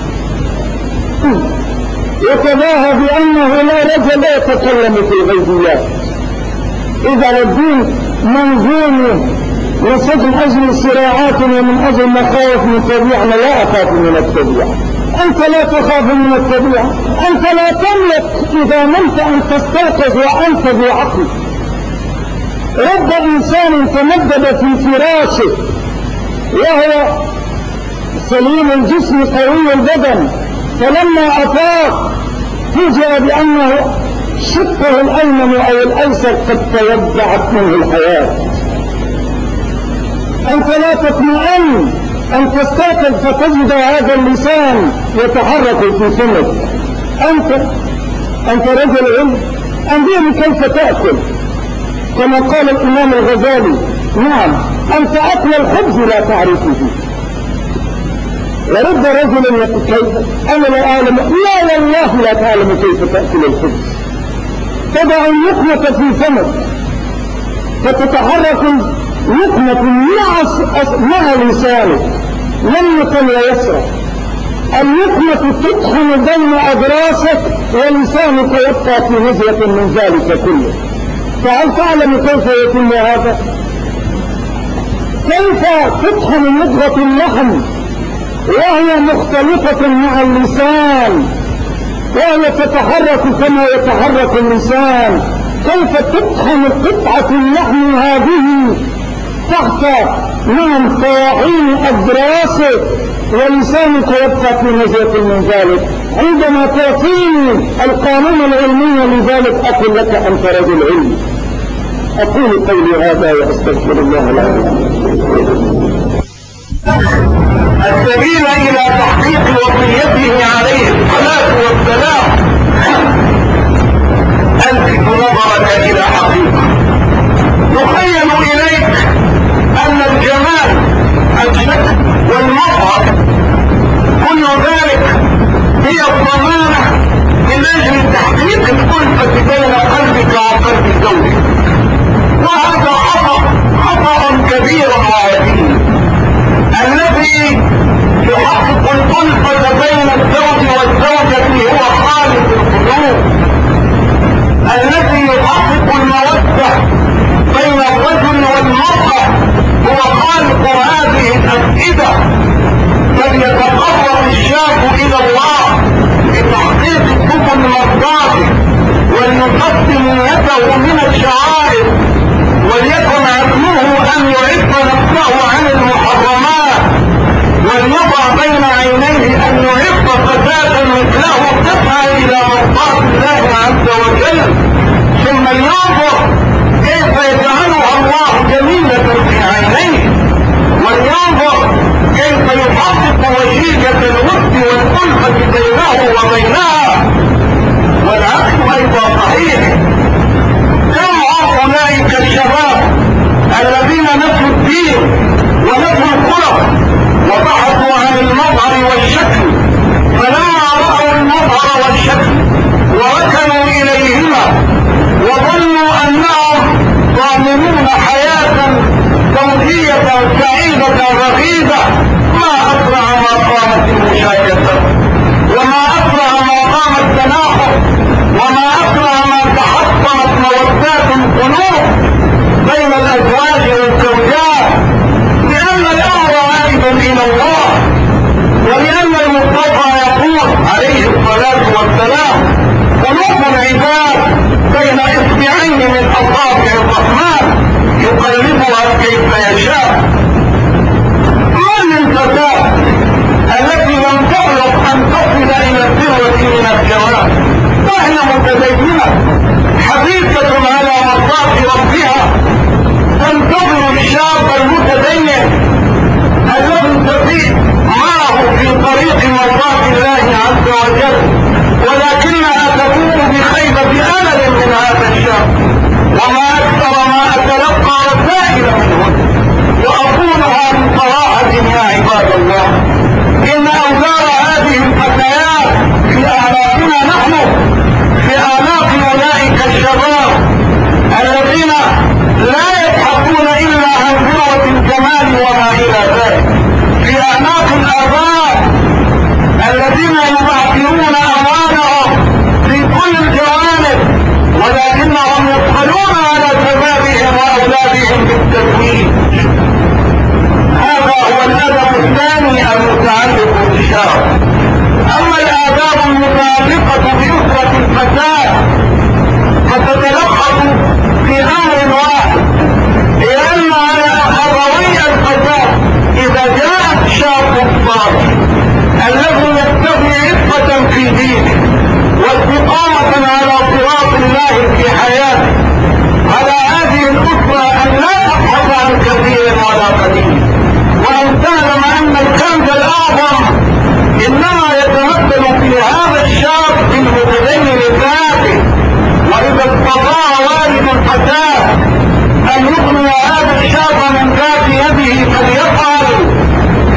S1: يتباهى بأنه لا رجل يتكلم في الغيبيات. إذا الدين منظوم وصد أجل صراعات ومن أجل مخاوف من الطبيعة. أنا لا أخاف من الطبيعة، أنت لا تخاف من الطبيعة. أنت لا تملك إذا نمت أن تستيقظ وأنت بعقل. رب إنسان تمدد في فراشه وهو سليم الجسم قوي البدن، فلما أفاق فوجئ بأنه شقه الأيمن أو الأيسر قد تودعت منه الحياة. أنت لا تطمئن أن تستيقظ فتجد هذا اللسان يتحرك في فمك. أنت رجل علم، أنبئني كيف تأكل كما قال الإمام الغزالي. نعم، أنت أكل الخبز لا تعرفه. ورد رجل يقول كيف أنا لا أعلم. لا والله لا تعلم كيف تأكل الخبز. تضع اللقمة في فمك فتتحرك اللقمة مع لسانك يمنة ويسرى. اللقمة تطحن بين أضراسك ولسانك يبقى في نزلة من ذلك كله. فهل تعلم كيف يتم هذا؟ كيف تطحن مضغة اللحم وهي مختلطة مع اللسان وهي تتحرك كما يتحرك اللسان؟ كيف تطحن قطعة اللحم هذه تحت طواحين أضراسك ولسانك يبقى في نزلة من ذلك؟ عندما تعطيني القانون العلمي لذلك أقول لك أنت رجل علمي. أقول قولي هذا وأستغفر الله العظيم.
S2: السبيل إلى تحقيق وصيته عليه الصلاة والسلام ألفت نظرك إلى حقيقة. يخيل إليك أن الجمال الشكل والمظهر كل ذلك هي الضمانة من أجل تحقيق الألفة بين قلبك وقلب زوجك. وهذا خطأ كبير وعظيم الذي يحقق الألفة بين الزوج والزوجة هو خالق القلوب، الذي يحقق المودة بين الرجل والمرأة هو خالق هذه الأفئدة. فليتقرب الشاب إلى الله بتحقيق سبل مرضاته وليقدم نيته من الشعائر، وليكن عزمه أن يعف نفسه عن المحرمات، وليضع بين عينيه أن يعف فتاة مثله تسعى إلى مرضاة الله عز وجل، ثم لينظر كيف يجعلها الله جميلة في عينيه، ولينظر كيف يحقق وشيكة الود والألفة بينه وبينها. والعكس أيضا صحيح. كم أولئك الشباب الذين نسوا الدين ونسوا الخلق وبحثوا عن المظهر والشكل، فلما رأوا المظهر التراحم وما أكره ما تحطمت مودات القلوب بين الأزواج والزوجات، لأن الأمر عائد إلى الله، ولأن المصطفى يقول عليه الصلاة والسلام: قلوب العباد بين إصبعين من أصابع الرحمن يقلبها كيف يشاء. من الفتاة التي لم تبلغ أن تصل إلى الذروة من الجمال وهي متدينة حديثة على مرضاة ربها تنتظر الشاب المتدين الذي تسير معه في طريق مرضاة الله عز وجل، ولكنها تكون بخيبة أمل من هذا الشاب. وما أكثر ما أتلقى رسائل منه وأقولها من صراحة يا عباد الله: إن أوزار هذه الفتيات في أعناقنا نحن، في أعناق أولئك الشباب الذين لا يبحثون إلا عن ذروة الجمال وما إلى ذلك، في أعناق الآباء الذين يبعثرون أموالهم في كل الجوانب، ولكنهم يدخلون على شبابهم وأولادهم بالتزويج. هذا هو الأدب الثاني المتعلق بالشرع. أما الآداب المتعلقة بأسرة الفتاة فتتلخص في أمر واحد، لأن على أبوي الفتاة إذا جاء الشاب الصالح الذي يبتغي عفة في دينه واستقامة على صراط الله في حياته، على هذه الأسرة أن لا تبحث عن كثير ولا قليل، وأن تعلم أن الكنز الأعظم إنما يتمثل في هذا الشاب المتدين ذاته. وإذا استطاع والد الفتاة أن يغني هذا الشاب من ذات يده فليفعل،